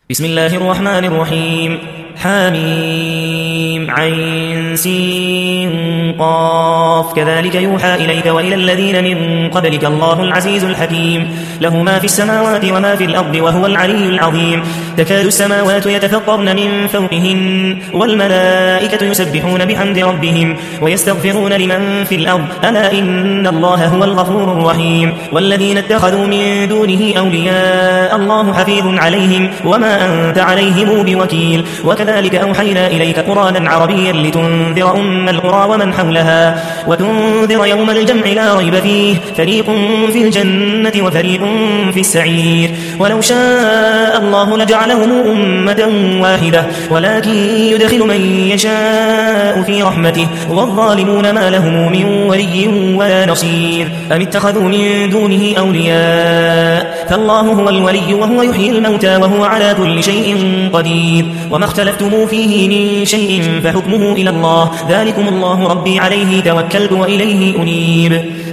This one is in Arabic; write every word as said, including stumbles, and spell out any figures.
بسم الله الرحمن الرحيم. حاميم عين سين قاف كذلك يوحى إليك وإلى الذين من قبلك الله العزيز الحكيم له ما في السماوات وما في الأرض وهو العلي العظيم. تكاد السماوات يتفطرن من فوقهن والملائكة يسبحون بحمد ربهم ويستغفرون لمن في الأرض ألا إن الله هو الغفور الرحيم. والذين اتخذوا من دونه أولياء الله حفيظ عليهم وما أنت عليهم بوكيل. وكذلك أوحينا إليك قرآنا عربيا لتنذر أم القرى ومن حولها وتنذر يوم الجمع لا ريب فيه فريق في الجنة وفريق في السعير. ولو شاء الله لجعلهم أمة واحدة ولكن يدخل من يشاء في رحمته والظالمون ما لهم من ولي ولا نصير. أم اتخذوا من دونه أولياء فالله هو الولي وهو يحيي الموتى وهو على كل شيء قدير. وما اختلفتم فيه من شيء فحكمه إلى الله ذلكم الله ربي عليه توكلت وإليه أنيب.